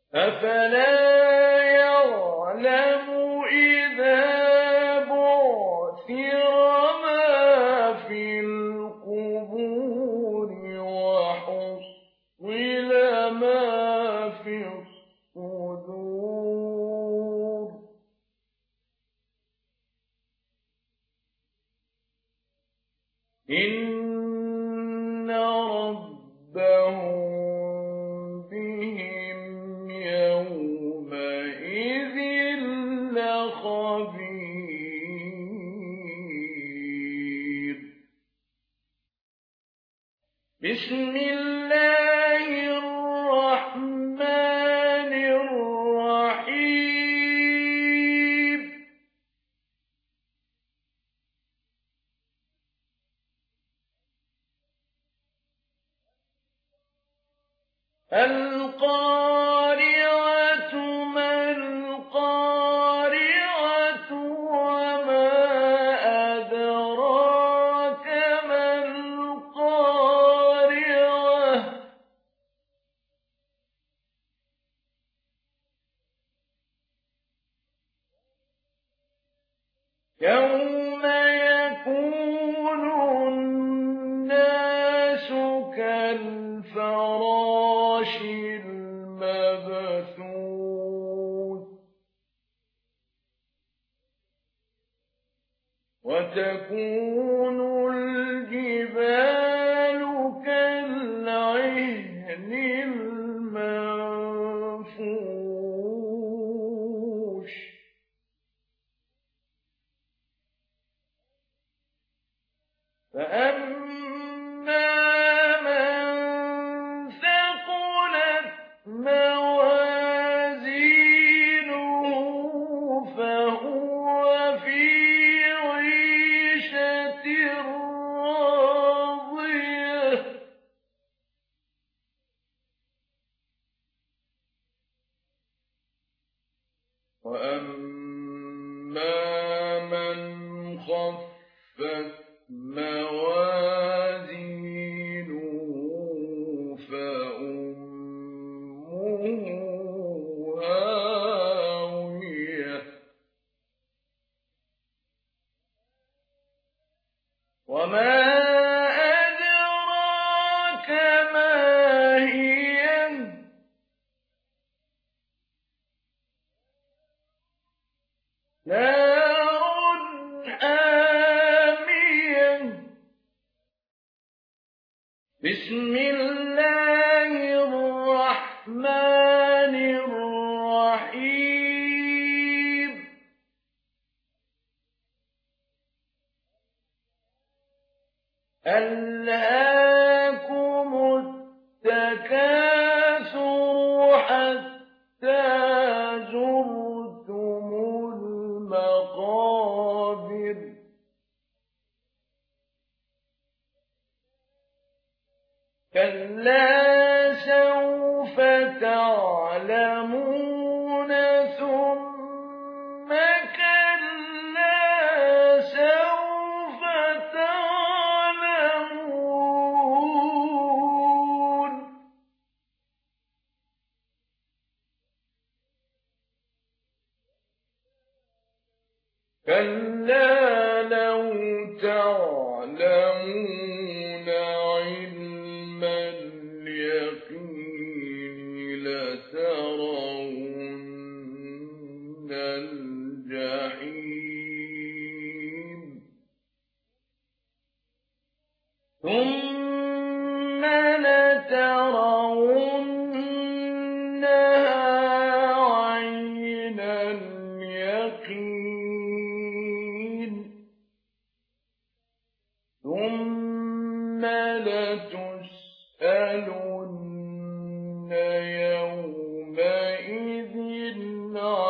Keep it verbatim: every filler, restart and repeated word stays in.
أفلا يعلم إذا بعثر ما في القبور وحصل ما في الصدور إن ربهم بهم يومئذ لخبير. بسم الله الرحمن الرحيم. القارعة ما القارعة وما أدراك ما القارعة يوم يكون الناس كالفراش المبثوث وتكون الجبال كالعهن المنفوش فأما من ثقلت موازينه فهو في عيشة راضية وأما من خفت موازينه فأمه هاوية وما أدراك ما هي نار حامية. بسم الله الرحمن الرحيم. ألهاكم التكاثر حتى زرتم المقابر كلا سوف تعلمون ثم كلا سوف تعلمون كلا لو تعلمون علم اليقين لترون الجحيم ثم لترونها عين اليقين ثم لتسألن يومئذ